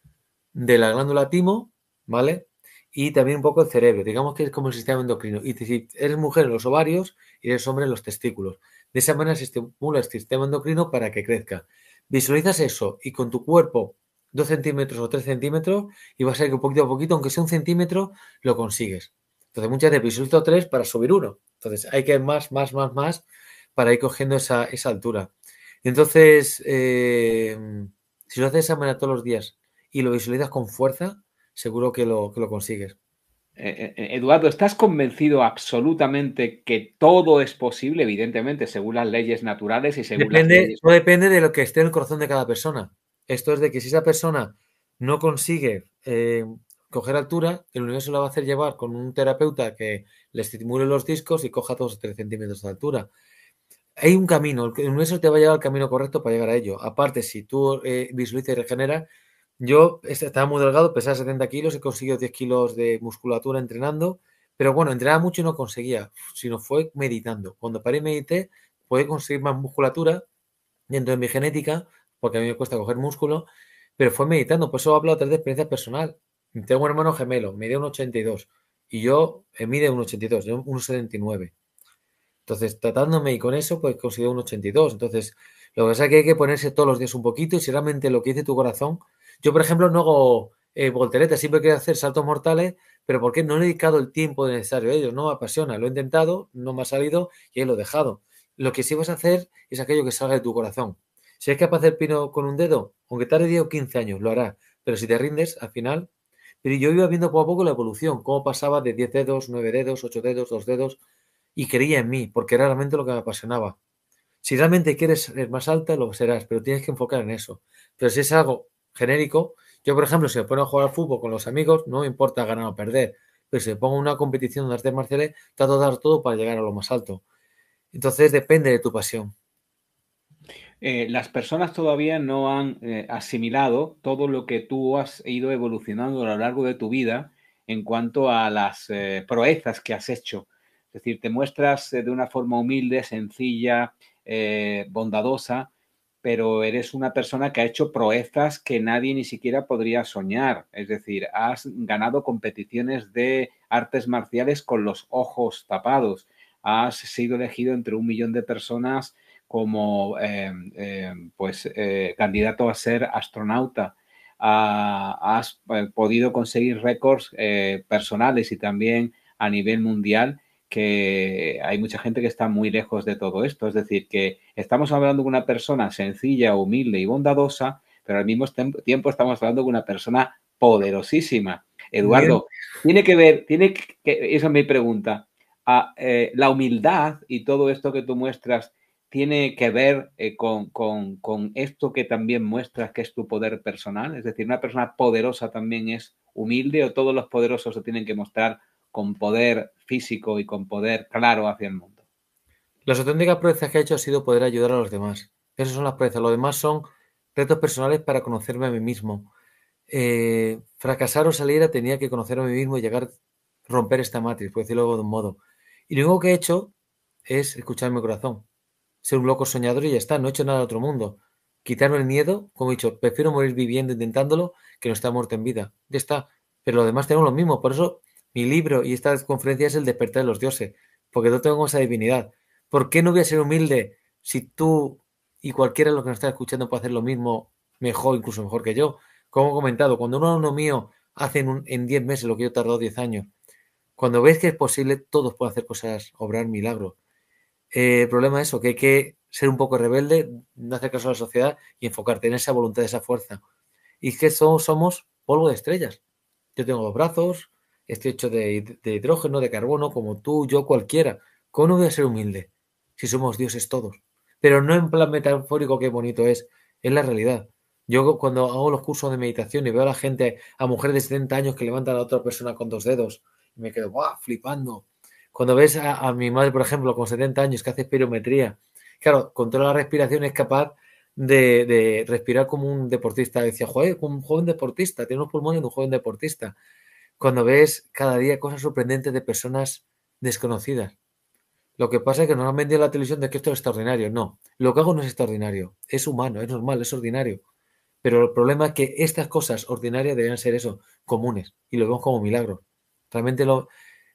de la glándula timo, ¿vale? Y también un poco el cerebro, digamos que es como el sistema endocrino. Y si eres mujer en los ovarios y eres hombre en los testículos. De esa manera se estimula el sistema endocrino para que crezca. Visualizas eso y con tu cuerpo dos centímetros o tres centímetros y vas a ver que poquito a poquito, aunque sea un centímetro, lo consigues. Entonces muchas veces visualizo tres para subir uno. Entonces hay que ir más, más, más, más para ir cogiendo esa, esa altura. Entonces, eh, si lo haces de esa manera todos los días y lo visualizas con fuerza, seguro que lo, que lo consigues. Eh, eh, Eduardo, ¿estás convencido absolutamente que todo es posible, evidentemente, según las leyes naturales y según Depende, las leyes? no depende de lo que esté en el corazón de cada persona. Esto es de que si esa persona no consigue eh, coger altura, el universo la va a hacer llevar con un terapeuta que le estimule los discos y coja dos o tres centímetros de altura. Hay un camino, el universo te va a llevar al camino correcto para llegar a ello. Aparte, si tú eh, visualizas y regeneras, yo estaba muy delgado, pesaba setenta kilos, he conseguido diez kilos de musculatura entrenando, pero bueno, entrenaba mucho y no conseguía, sino fue meditando. Cuando paré y medité, pude conseguir más musculatura dentro de mi genética, porque a mí me cuesta coger músculo, pero fue meditando, por eso hablo a través de experiencia personal. Tengo un hermano gemelo, mide uno ochenta y dos y yo eh, mide uno ochenta y dos, yo uno setenta y nueve. Entonces, tratándome y con eso, pues consigo un ochenta y dos. Entonces, lo que pasa es que hay que ponerse todos los días un poquito y si realmente lo que dice tu corazón. Yo, por ejemplo, no hago eh, volteretas, siempre quiero hacer saltos mortales, pero ¿por qué no le he dedicado el tiempo necesario a ellos? No me apasiona, lo he intentado, no me ha salido y ahí lo he dejado. Lo que sí vas a hacer es aquello que salga de tu corazón. Si eres capaz de hacer pino con un dedo, aunque tarde diez o quince años, lo hará. Pero si te rindes, al final. Pero yo iba viendo poco a poco la evolución, cómo pasaba de diez dedos, nueve dedos, ocho dedos, dos dedos, y creía en mí, porque era realmente lo que me apasionaba. Si realmente quieres ser más alta, lo serás, pero tienes que enfocar en eso. Pero si es algo genérico, yo, por ejemplo, si me pongo a jugar al fútbol con los amigos, no me importa ganar o perder, pero si me pongo en una competición de artes marciales, trato de dar todo para llegar a lo más alto. Entonces, depende de tu pasión. Eh, las personas todavía no han eh, asimilado todo lo que tú has ido evolucionando a lo largo de tu vida en cuanto a las eh, proezas que has hecho. Es decir, te muestras eh, de una forma humilde, sencilla, eh, bondadosa, pero eres una persona que ha hecho proezas que nadie ni siquiera podría soñar. Es decir, has ganado competiciones de artes marciales con los ojos tapados. Has sido elegido entre un millón de personas como eh, eh, pues, eh, candidato a ser astronauta. Uh, has eh, podido conseguir récords eh, personales y también a nivel mundial, que hay mucha gente que está muy lejos de todo esto. Es decir, que estamos hablando de una persona sencilla, humilde y bondadosa, pero al mismo tiempo estamos hablando de una persona poderosísima. Eduardo, Bien. tiene que ver, tiene que, esa es mi pregunta, uh, eh, la humildad y todo esto que tú muestras tiene que ver eh, con, con, con esto que también muestras que es tu poder personal. Es decir, una persona poderosa también es humilde, o todos los poderosos se tienen que mostrar con poder físico y con poder claro hacia el mundo. Las auténticas proezas que he hecho ha sido poder ayudar a los demás. Esas son las proezas. Lo demás son retos personales para conocerme a mí mismo. Eh, fracasar o salir tenía que conocer a mí mismo y llegar a romper esta matriz, por decirlo de un modo. Y lo único que he hecho es escuchar mi corazón. Ser un loco soñador y ya está, no he hecho nada de otro mundo. Quitarme el miedo, como he dicho, prefiero morir viviendo, intentándolo, que no estar muerto en vida. Ya está. Pero lo demás tenemos lo mismo. Por eso mi libro y esta conferencia es el despertar de los dioses, porque no tengo esa divinidad. ¿Por qué no voy a ser humilde si tú y cualquiera de los que nos está escuchando puede hacer lo mismo, mejor, incluso mejor que yo? Como he comentado, cuando un alumno mío hace en, un, en diez meses lo que yo he tardado diez años, cuando ves que es posible, todos pueden hacer cosas, obrar milagros. Eh, el problema es eso, que hay que ser un poco rebelde, no hacer caso a la sociedad y enfocarte en esa voluntad, esa fuerza. Y que somos, somos polvo de estrellas. Yo tengo dos brazos, estoy hecho de, de hidrógeno, de carbono, como tú, yo, cualquiera. ¿Cómo no voy a ser humilde si somos dioses todos? Pero no en plan metafórico, qué bonito es, es la realidad. Yo cuando hago los cursos de meditación y veo a la gente, a mujeres de setenta años que levantan a otra persona con dos dedos, y me quedo, ¡guau!, flipando. Cuando ves a, a mi madre, por ejemplo, con setenta años que hace espirometría, claro, controla la respiración, es capaz de, de respirar como un deportista. Decía, joder, como un joven deportista, tiene unos pulmones de un joven deportista. Cuando ves cada día cosas sorprendentes de personas desconocidas. Lo que pasa es que nos han vendido en la televisión de que esto es extraordinario. No, lo que hago no es extraordinario, es humano, es normal, es ordinario. Pero el problema es que estas cosas ordinarias deberían ser eso, comunes, y lo vemos como milagros. Realmente lo...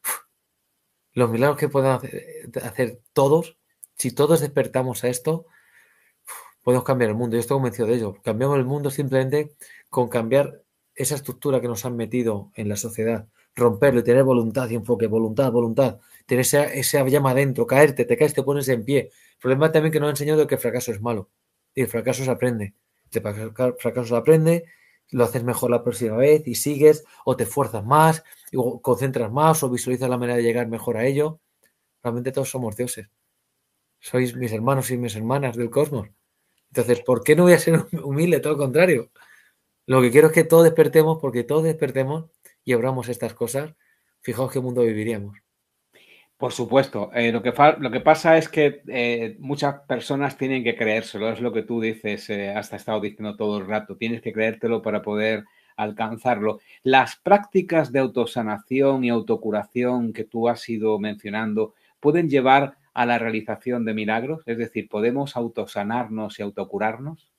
Los milagros que pueden hacer, hacer todos, si todos despertamos a esto, podemos cambiar el mundo. Yo estoy convencido de ello. Cambiamos el mundo simplemente con cambiar esa estructura que nos han metido en la sociedad, romperlo y tener voluntad y enfoque, voluntad, voluntad, tener esa, esa llama adentro, caerte, te caes, te pones en pie. El problema también que nos han enseñado que el fracaso es malo y el fracaso se aprende. El fracaso se aprende, lo haces mejor la próxima vez y sigues, o te esfuerzas más, o concentras más, o visualizas la manera de llegar mejor a ello. Realmente todos somos dioses. Sois mis hermanos y mis hermanas del cosmos. Entonces, ¿por qué no voy a ser humilde? Todo lo contrario. Lo que quiero es que todos despertemos, porque todos despertemos y obramos estas cosas. Fijaos qué mundo viviríamos. Por supuesto. Eh, lo, que fa lo que pasa es que eh, muchas personas tienen que creérselo. Es lo que tú dices, eh, has estado diciendo todo el rato. Tienes que creértelo para poder alcanzarlo. Las prácticas de autosanación y autocuración que tú has ido mencionando pueden llevar a la realización de milagros. Es decir, ¿podemos autosanarnos y autocurarnos?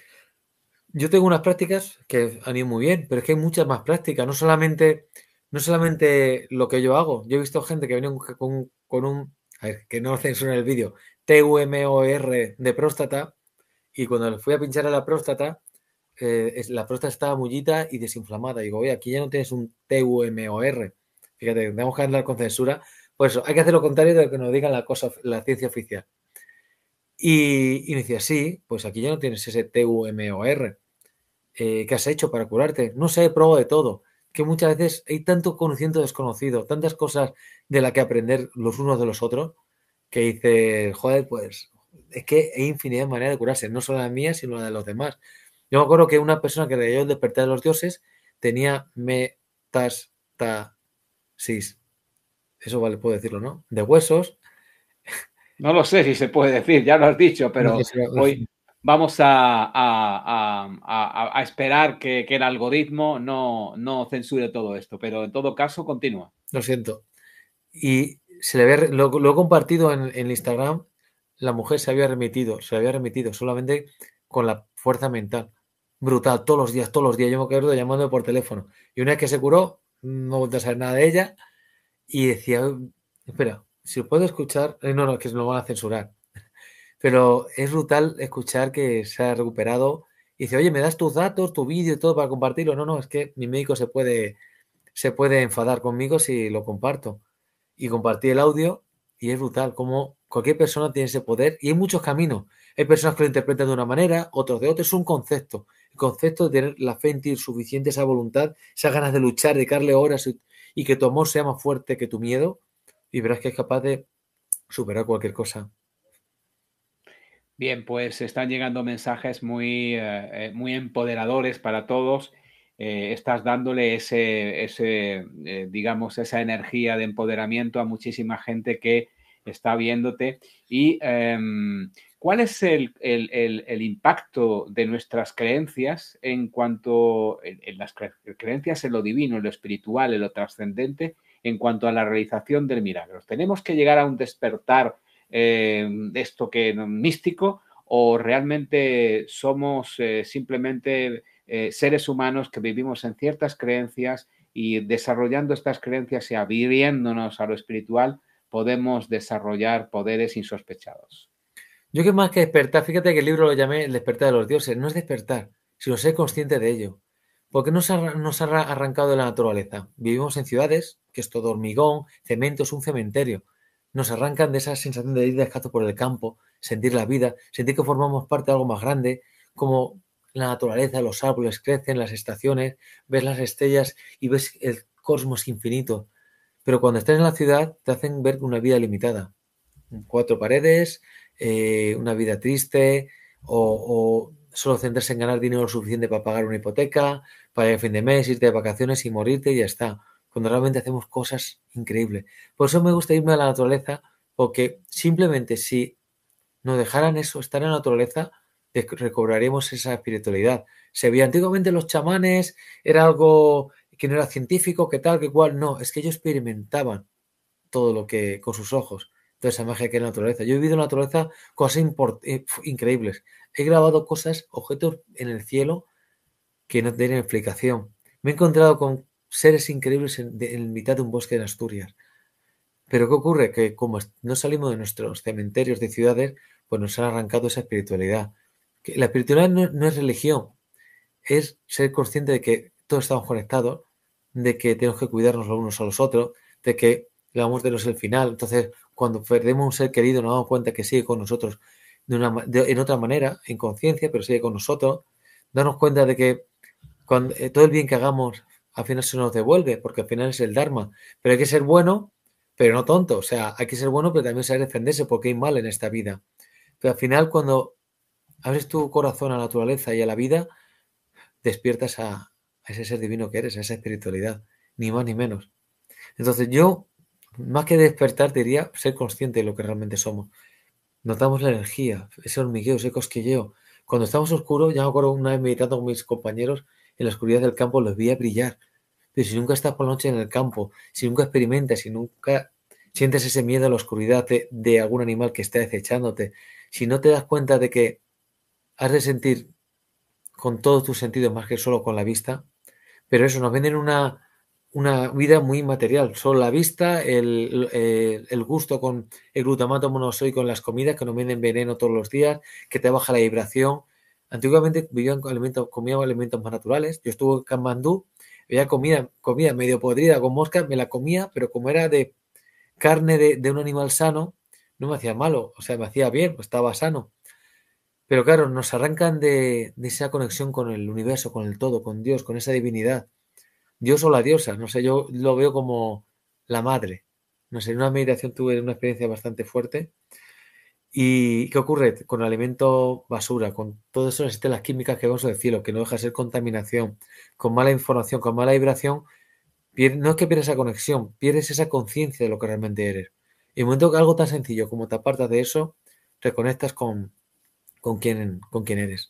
Yo tengo unas prácticas que han ido muy bien, pero es que hay muchas más prácticas. No solamente... No solamente lo que yo hago. Yo he visto gente que viene con, con un, a ver, que no censuren el vídeo, T U M O R de próstata, y cuando le fui a pinchar a la próstata, eh, la próstata estaba mullita y desinflamada. Y digo, oye, aquí ya no tienes un T U M O R. Fíjate, tenemos que andar con censura. Por eso, hay que hacer lo contrario de lo que nos digan la, cosa, la ciencia oficial. Y, y me decía, sí, pues aquí ya no tienes ese T U M O R. Eh, ¿Qué has hecho para curarte? No sé, probo de todo. Que muchas veces hay tanto conocimiento desconocido, tantas cosas de las que aprender los unos de los otros, que dices, joder, pues es que hay infinidad de maneras de curarse, no solo la mía, sino la de los demás. Yo me acuerdo que una persona que leyó El despertar de los dioses tenía metástasis, eso vale, puedo decirlo, ¿no? De huesos. No lo sé si se puede decir, ya lo has dicho, pero hoy... Vamos a, a, a, a, a esperar que, que el algoritmo no, no censure todo esto, pero en todo caso, continúa. Lo siento. Y se le había, lo, lo he compartido en, en Instagram, la mujer se había remitido, se había remitido solamente con la fuerza mental. Brutal, todos los días, todos los días. Yo me acuerdo llamando por teléfono. Y una vez que se curó, no volví a saber nada de ella. Y decía, espera, si lo puedo escuchar, eh, no, no, que lo van a censurar. Pero es brutal escuchar que se ha recuperado. Y dice, oye, ¿me das tus datos, tu vídeo y todo para compartirlo? No, no, es que mi médico se puede, se puede enfadar conmigo si lo comparto. Y compartí el audio y es brutal como cualquier persona tiene ese poder y hay muchos caminos. Hay personas que lo interpretan de una manera, otros de otra. Es un concepto. El concepto de tener la fe en ti suficiente, esa voluntad, esas ganas de luchar, dedicarle horas y, y que tu amor sea más fuerte que tu miedo y verás que es capaz de superar cualquier cosa. Bien, pues están llegando mensajes muy, eh, muy empoderadores para todos. Eh, estás dándole ese, ese eh, digamos, esa energía de empoderamiento a muchísima gente que está viéndote. Y eh, ¿cuál es el, el, el, el impacto de nuestras creencias en cuanto en, en las cre creencias en lo divino, en lo espiritual, en lo trascendente, en cuanto a la realización del milagro? ¿Tenemos que llegar a un despertar eh, de esto que místico o realmente somos eh, simplemente eh, seres humanos que vivimos en ciertas creencias y desarrollando estas creencias y abriéndonos a lo espiritual podemos desarrollar poderes insospechados? Yo que más que despertar, fíjate que el libro lo llamé El despertar de los dioses, no es despertar, sino ser consciente de ello. Porque nos ha, nos ha arrancado de la naturaleza. Vivimos en ciudades, que es todo hormigón, cemento, es un cementerio. Nos arrancan de esa sensación de ir descalzo por el campo, sentir la vida, sentir que formamos parte de algo más grande, como la naturaleza, los árboles crecen, las estaciones, ves las estrellas y ves el cosmos infinito. Pero cuando estás en la ciudad te hacen ver una vida limitada. Cuatro paredes, eh, una vida triste o, o solo centrarse en ganar dinero lo suficiente para pagar una hipoteca, para ir a fin de mes, irte de vacaciones y morirte y ya está. Cuando realmente hacemos cosas increíbles. Por eso me gusta irme a la naturaleza, porque simplemente si nos dejaran eso, estar en la naturaleza, recobraríamos esa espiritualidad. Se veía antiguamente los chamanes, era algo que no era científico, que tal, que cual. No, es que ellos experimentaban todo lo que con sus ojos. Toda esa magia que es la naturaleza. Yo he vivido en la naturaleza cosas increíbles. He grabado cosas, objetos en el cielo que no tienen explicación. Me he encontrado con seres increíbles en, de, en mitad de un bosque en Asturias. Pero ¿qué ocurre? Que como no salimos de nuestros cementerios de ciudades, pues nos han arrancado esa espiritualidad. Que la espiritualidad no, no es religión, es ser consciente de que todos estamos conectados, de que tenemos que cuidarnos los unos a los otros, de que la muerte no es el final. Entonces, cuando perdemos un ser querido, nos damos cuenta que sigue con nosotros de una, de, en otra manera, en conciencia, pero sigue con nosotros. Darnos cuenta de que cuando, eh, todo el bien que hagamos al final se nos devuelve, porque al final es el Dharma. Pero hay que ser bueno, pero no tonto. O sea, hay que ser bueno, pero también saber defenderse, porque hay mal en esta vida. Pero al final, cuando abres tu corazón a la naturaleza y a la vida, despiertas a, a ese ser divino que eres, a esa espiritualidad, ni más ni menos. Entonces yo, más que despertar, diría ser consciente de lo que realmente somos. Notamos la energía, ese hormigueo, ese cosquilleo. Cuando estamos oscuros, ya me acuerdo una vez meditando con mis compañeros, en la oscuridad del campo los veía brillar. Pero si nunca estás por la noche en el campo, si nunca experimentas, si nunca sientes ese miedo a la oscuridad de, de algún animal que está acechándote, si no te das cuenta de que has de sentir con todos tus sentidos más que solo con la vista, pero eso, nos venden una, una vida muy material, solo la vista, el, el, el gusto con el glutamato monosódico en las comidas, que nos venden veneno todos los días, que te baja la vibración. Antiguamente vivían con alimentos, comían alimentos más naturales. Yo estuve en Katmandú, veía comida, comida medio podrida con moscas, me la comía, pero como era de carne de, de un animal sano, no me hacía malo, o sea, me hacía bien, pues estaba sano. Pero claro, nos arrancan de, de esa conexión con el universo, con el todo, con Dios, con esa divinidad. Dios o la diosa, no sé, yo lo veo como la madre. No sé, en una meditación tuve una experiencia bastante fuerte. ¿Y qué ocurre? Con alimento basura, con todas esas estelas químicas que vemos del cielo, que no deja de ser contaminación, con mala información, con mala vibración, no es que pierdes esa conexión, pierdes esa conciencia de lo que realmente eres. Y en el momento que algo tan sencillo como te apartas de eso, reconectas con, con, quién, con quién eres.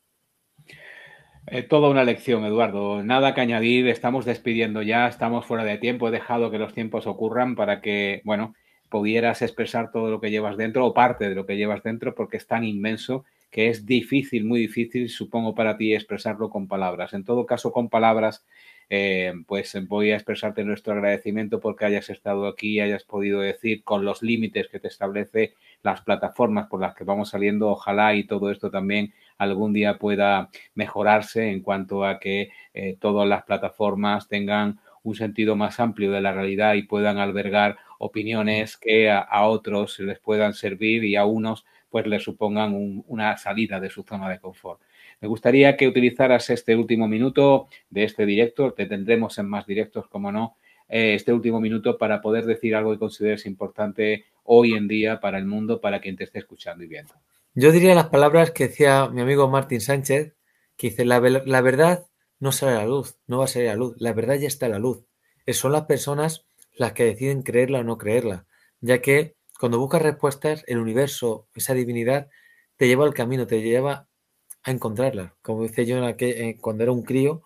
Eh, toda una lección, Eduardo. Nada que añadir, estamos despidiendo ya, estamos fuera de tiempo. He dejado que los tiempos ocurran para que, bueno, pudieras expresar todo lo que llevas dentro o parte de lo que llevas dentro, porque es tan inmenso que es difícil, muy difícil, supongo para ti, expresarlo con palabras. En todo caso, con palabras, eh, pues voy a expresarte nuestro agradecimiento porque hayas estado aquí, hayas podido decir con los límites que te establece las plataformas por las que vamos saliendo. Ojalá y todo esto también algún día pueda mejorarse en cuanto a que eh, todas las plataformas tengan un sentido más amplio de la realidad y puedan albergar opiniones que a, a otros les puedan servir y a unos pues les supongan un, una salida de su zona de confort. Me gustaría que utilizaras este último minuto de este directo, te tendremos en más directos, como no, eh, este último minuto para poder decir algo que consideres importante hoy en día para el mundo, para quien te esté escuchando y viendo. Yo diría las palabras que decía mi amigo Martín Sánchez, que dice, la, la verdad no sale a la luz, no va a salir a la luz, la verdad ya está a la luz. Son las personas las que deciden creerla o no creerla, ya que cuando buscas respuestas, el universo, esa divinidad, te lleva al camino, te lleva a encontrarla. Como dice yo en aquel, eh, cuando era un crío,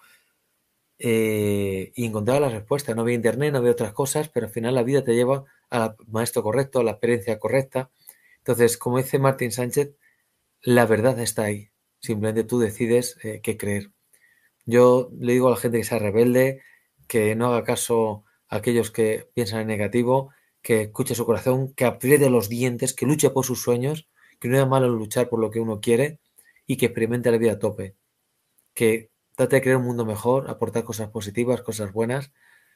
eh, y encontraba las respuestas. No había internet, no había otras cosas, pero al final la vida te lleva al maestro correcto, a la experiencia correcta. Entonces, como dice Martín Sánchez, la verdad está ahí. Simplemente tú decides eh, qué creer. Yo le digo a la gente que sea rebelde, que no haga caso a aquellos que piensan en negativo, que escuche su corazón, que apriete los dientes, que luche por sus sueños, que no es malo luchar por lo que uno quiere y que experimente la vida a tope. Que trate de crear un mundo mejor, aportar cosas positivas, cosas buenas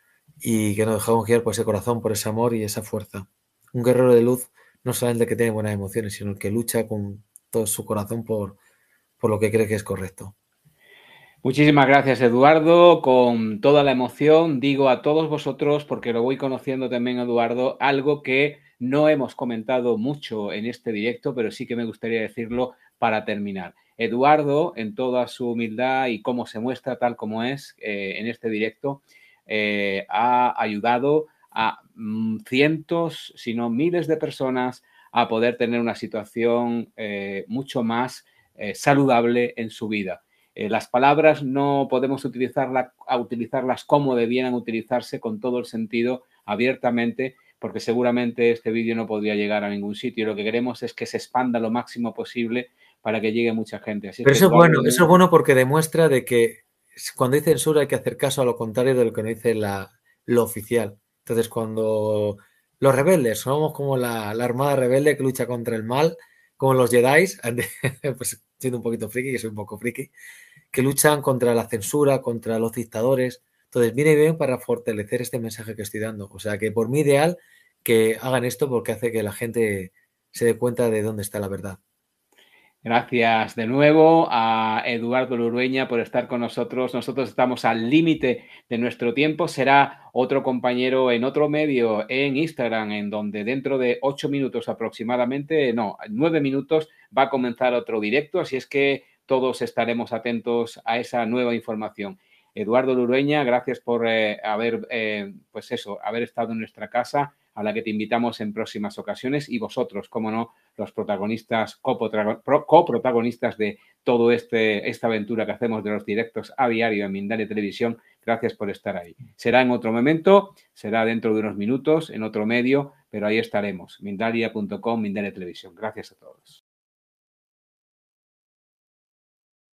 y que nos dejemos guiar por ese corazón, por ese amor y esa fuerza. Un guerrero de luz no solamente el que tiene buenas emociones, sino el que lucha con todo su corazón por, por lo que cree que es correcto. Muchísimas gracias, Eduardo. Con toda la emoción digo a todos vosotros, porque lo voy conociendo también, Eduardo, algo que no hemos comentado mucho en este directo, pero sí que me gustaría decirlo para terminar. Eduardo, en toda su humildad y cómo se muestra tal como es eh, en este directo, eh, ha ayudado a mm, cientos, si no miles de personas a poder tener una situación eh, mucho más eh, saludable en su vida. Eh, las palabras no podemos utilizarla, a utilizarlas como debieran utilizarse, con todo el sentido, abiertamente, porque seguramente este vídeo no podría llegar a ningún sitio. Lo que queremos es que se expanda lo máximo posible para que llegue mucha gente. Así Pero es eso que, es bueno, eso es bueno porque demuestra de que cuando hay censura hay que hacer caso a lo contrario de lo que nos dice la, lo oficial. Entonces, cuando los rebeldes somos como la, la armada rebelde que lucha contra el mal, como los Jedi, pues siendo un poquito friki, que soy un poco friki, que luchan contra la censura, contra los dictadores. Entonces, viene bien para fortalecer este mensaje que estoy dando. O sea, que por mí ideal que hagan esto porque hace que la gente se dé cuenta de dónde está la verdad. Gracias de nuevo a Eduardo Lurueña por estar con nosotros. Nosotros estamos al límite de nuestro tiempo. Será otro compañero en otro medio, en Instagram, en donde dentro de ocho minutos aproximadamente, no, nueve minutos, va a comenzar otro directo. Así es que todos estaremos atentos a esa nueva información. Eduardo Lurueña, gracias por eh, haber, eh, pues eso, haber estado en nuestra casa, a la que te invitamos en próximas ocasiones, y vosotros, como no, los protagonistas, coprotagonistas de todo este, esta aventura que hacemos de los directos a diario en Mindalia Televisión. Gracias por estar ahí. Será en otro momento, será dentro de unos minutos, en otro medio, pero ahí estaremos. Mindalia punto com, Mindalia Televisión. Gracias a todos.